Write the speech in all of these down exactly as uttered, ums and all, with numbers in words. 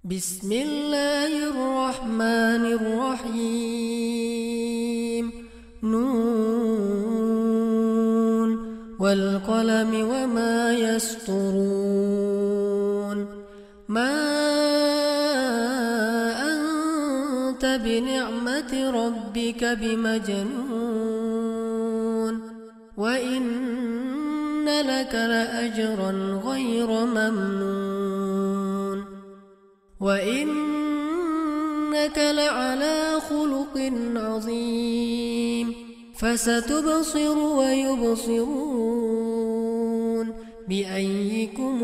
بسم الله الرحمن الرحيم نون والقلم وما يسطرون ما أنت بنعمة ربك بمجنون وإن لك لأجرا غير ممنون وإنك لعلى خلق عظيم فستبصر ويبصرون بأيكم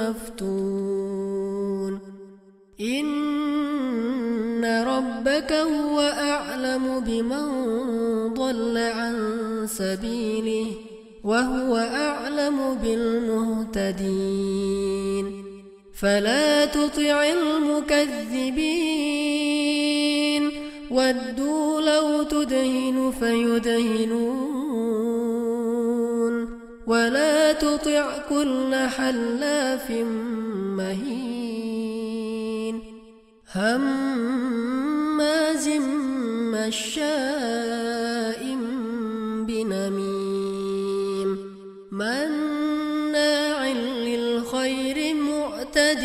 المفتون إن ربك هو أعلم بمن ضل عن سبيله وهو أعلم بالمهتدين فلا تطع المكذبين ودوا لو تدهن فيدهنون ولا تطع كل حلاف مهين هماز مشاء بنميم مناع للخير معتد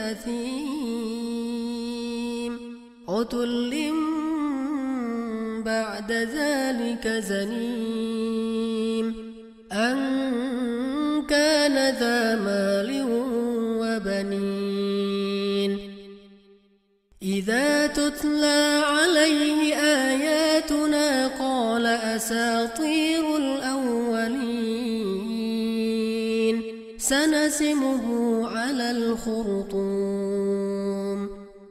أثيم عتل بعد ذلك زنيم أن كان ذا مال وبنين إذا تتلى عليه آياتنا قال أساطير الأولين سنسمه على الخرطوم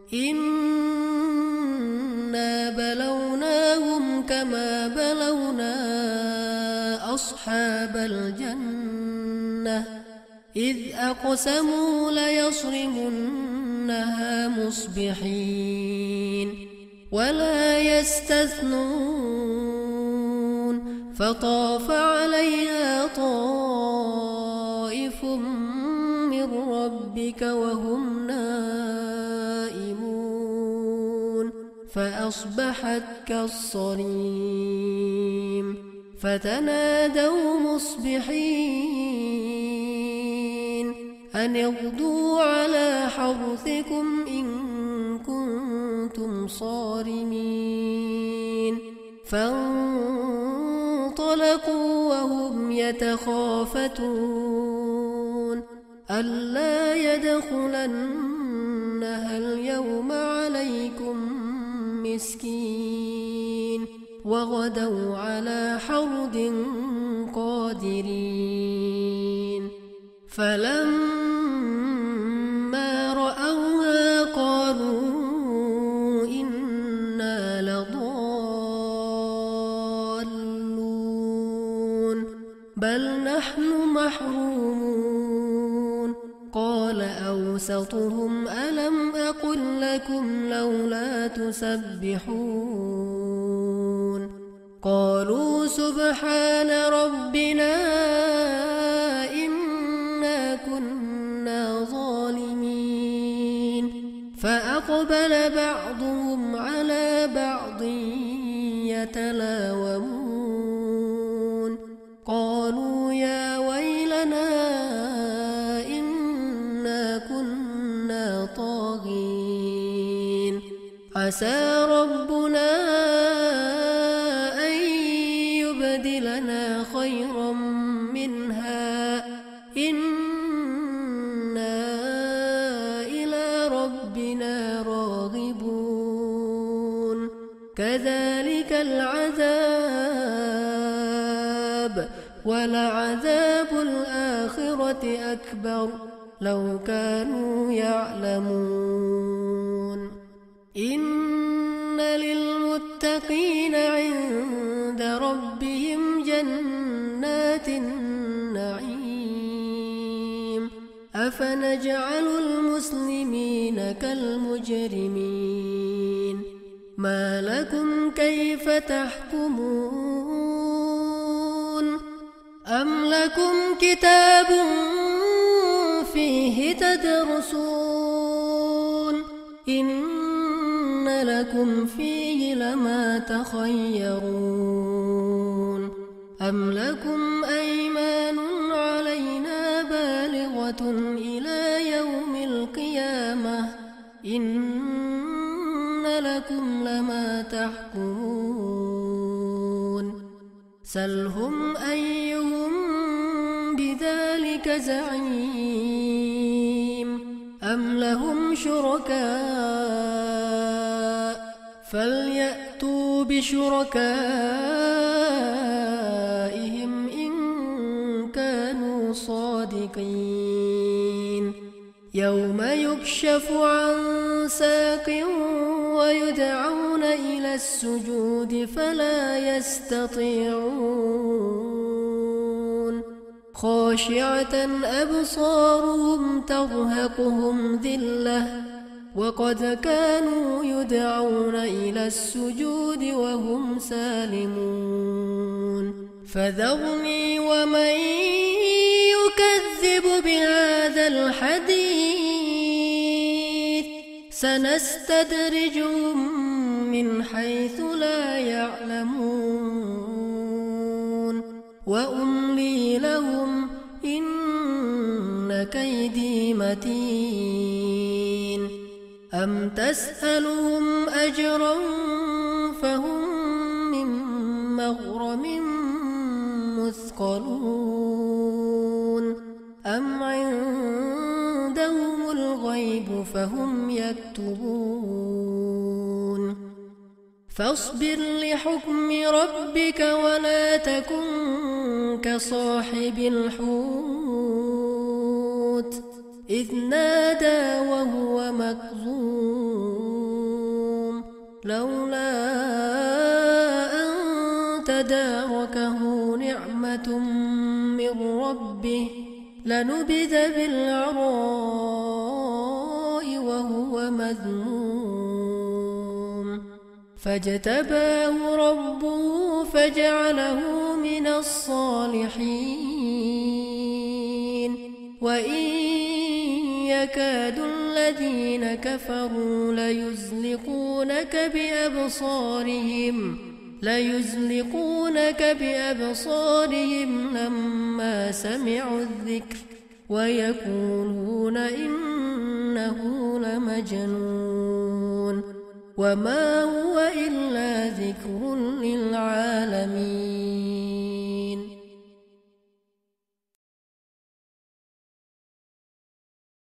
إنا بلوناهم كما بلونا أصحاب الجنة إذ أقسموا ليصرمنها مصبحين ولا يستثنون فطاف عليها طائف من ربك وهم نائمون فأصبحت كالصريم فتنادوا مصبحين أن اغدوا على حرثكم إن كنتم صارمين فانطلقوا وهم يتخافتون ألا يدخلنها اليوم عليكم مسكين وغدوا على حرد قادرين فلما رأوها قالوا إنا لضالون بل نحن محرومون قال أوسطهم ألم أقل لكم لولا تسبحون قالوا سبحان ربنا إنا كنا ظالمين فأقبل بعضهم على بعض يتلاومون قالوا يا ويلنا إنا كنا طاغين عسى ربنا أن يبدلنا خيرا منها إنا إلى ربنا راغبون كذلك العذاب ولعذاب الآخرة أكبر لو كانوا يعلمون إن للمتقين عند ربهم جنات النعيم أفنجعل المسلمين كالمجرمين ما لكم كيف تحكمون أم لكم كتاب فيه تدرسون لكم فيه لما تخيرون أم لكم أيمان علينا بالغة إلى يوم القيامة إن لكم لما تحكمون سلهم أيهم بذلك زعيم أم لهم شركاء فليأتوا بشركائهم إن كانوا صادقين يوم يكشف عن ساق ويدعون إلى السجود فلا يستطيعون خاشعة أبصارهم ترهقهم ذلة وقد كانوا يدعون إلى السجود وهم سالمون فذرني ومن يكذب بهذا الحديث سنستدرجهم من حيث لا يعلمون وأملي لهم إن كيدي متين أم تسألهم أجرا فهم من مغرم مثقلون أم عندهم الغيب فهم يكتبون فاصبر لحكم ربك ولا تكن كصاحب الحوت إذ نادى وهو مكظوم لولا أن تداركه نعمة من ربه لنبذ بالعراء وهو مذموم فاجتباه ربه فجعله من الصالحين وإن يكاد الذين كفروا ليزلقونك بأبصارهم ليزلقونك بأبصارهم لما سمعوا الذكر ويقولون إنه لمجنون وما هو إلا ذكر للعالمين